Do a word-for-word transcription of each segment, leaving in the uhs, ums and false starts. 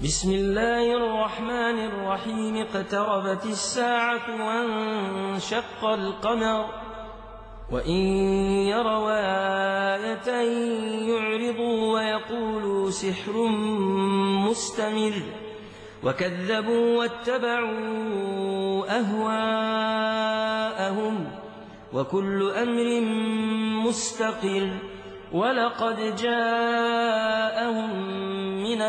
بسم الله الرحمن الرحيم اقتربت الساعة وانشق القمر وإن يروا آية يعرضوا ويقولوا سحر مستمر وكذبوا واتبعوا أهواءهم وكل أمر مستقر ولقد جاءهم من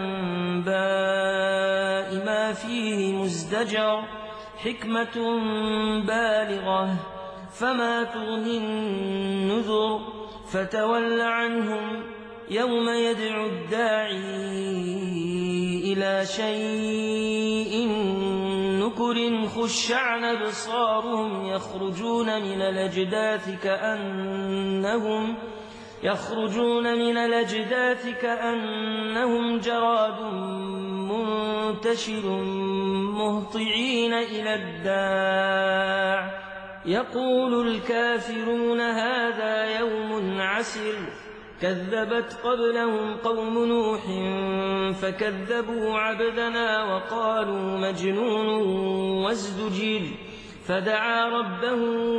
الأنباء ما فيه مزدجر حكمة بالغة فما تغني النذر فتول عنهم يوم يدعو الداعي إلى شيء نكر خش عن أبصارهم يخرجون من الأجداث كأنهم يخرجون من الأجداث كأنهم جراد منتشر مهطعين إلى الداع يقول الكافرون هذا يوم عسر كذبت قبلهم قوم نوح فكذبوا عبدنا وقالوا مجنون وازدجر فدعا ربه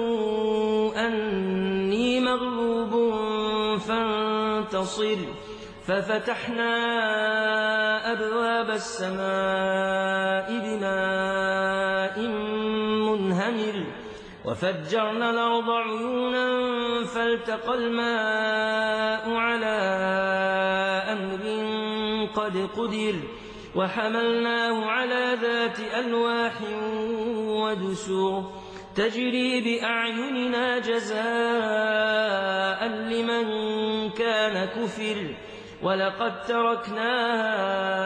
أني مغلوب فانتصر ففتحنا أبواب السماء بماء منهمر وفجرنا الأرض عيونا فالتقى الماء على أمر قد قدر وحملناه على ذات ألواح ودسر تجري بأعيننا جزاء لمن كان كفر ولقد تركناها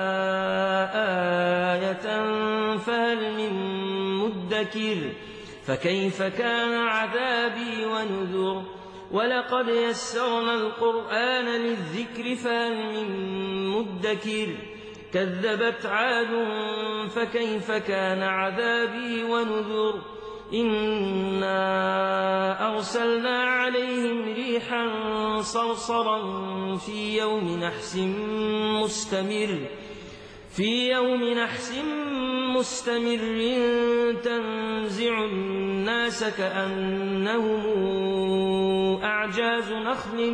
آية فهل من مدكر فكيف كان عذابي ونذر ولقد يسرنا القرآن للذكر فهل من مدكر كذبت عاد فكيف كان عذابي ونذر إنا أرسلنا عليهم ريحا صرصرا في يوم نحس مستمر في يوم نحس مستمر تنزع الناس كأنهم أعجاز نخل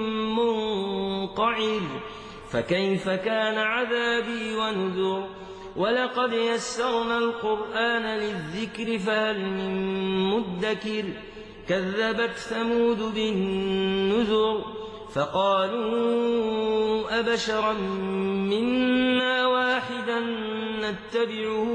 منقعر فكيف كان عذابي ونذر ولقد يسرنا القرآن للذكر فهل من مدكر كذبت ثمود بالنذر فقالوا أبشرا منا واحدا نتبعه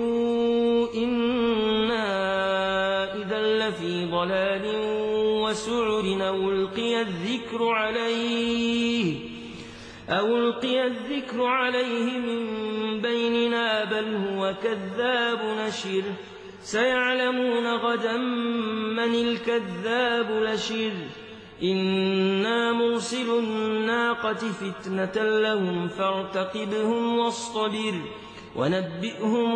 إنا إذا لفي ضلال وسعر أو ألقي الذكر عليه أو ألقي الذكر عليه من بيننا بل هو كذاب نشر سيعلمون غدا من الكذاب لشر إنا مرسل الناقة فتنة لهم فارتقبهم واصطبر ونبئهم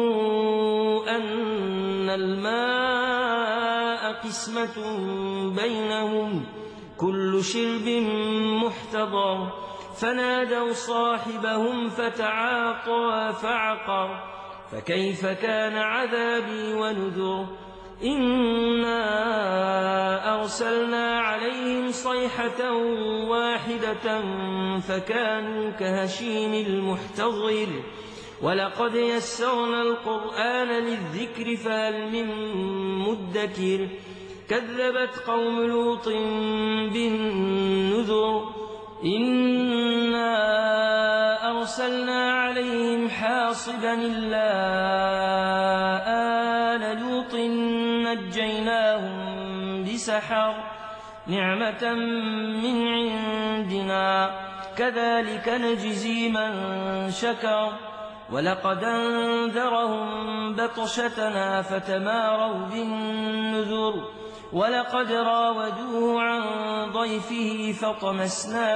أن الماء قسمة بينهم كل شرب محتضر فنادوا صاحبهم فتعاطى فعقر فكيف كان عذابي ونذر إنا أرسلنا عليهم صيحة واحدة فكانوا كهشيم المحتضر ولقد يسرنا القرآن للذكر فهل من مدكر كذبت قوم لوط بالنذر إنا أرسلنا عليهم حاصبا إلا آل لوط نجيناهم بسحر نعمة من عندنا كذلك نجزي من شكر ولقد أنذرهم بطشتنا فتماروا بالنذر ولقد راودوه عن ضيفه فطمسنا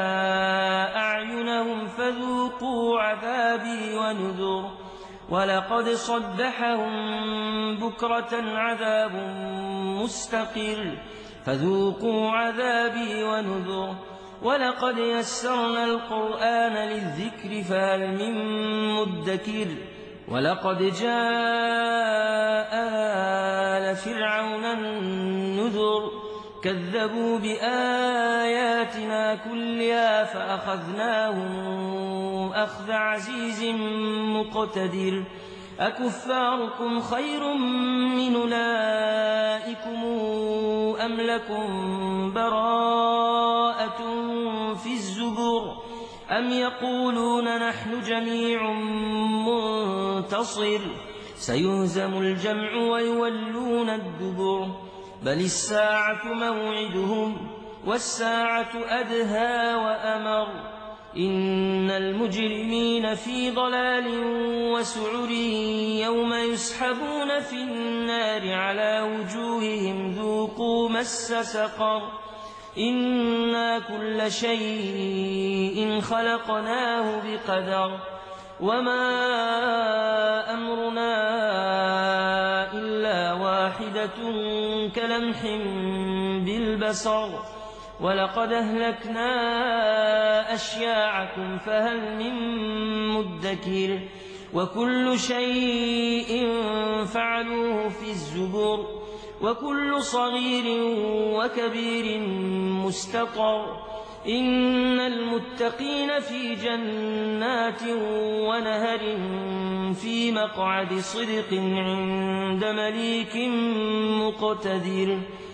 أعينهم فذوقوا عذابي ونذر ولقد صبحهم بكرة عذاب مستقر فذوقوا عذابي ونذر ولقد يسرنا القرآن للذكر فهل من مدكر مدكر ولقد جاء آل فرعون النذر كذبوا بآياتنا كلها فأخذناهم أخذ عزيز مقتدر أكفاركم خير من أولئكم أم لكم براءة في الزبر أم يقولون نحن جميع منتصر سيهزم الجمع ويولون الدبر بل الساعة موعدهم والساعة أدهى وأمر إن المجرمين في ضلال وسعر يوم يسحبون في النار على وجوههم ذوقوا مس سقر إنا كل شيء خلقناه بقدر وما أمرنا إلا واحدة كلمح بالبصر ولقد أهلكنا أشياعكم فهل من مدكر وكل شيء فعلوه في الزبر وكل صغير وكبير مستقر إن المتقين في جنات ونهر في مقعد صدق عند مليك مقتدر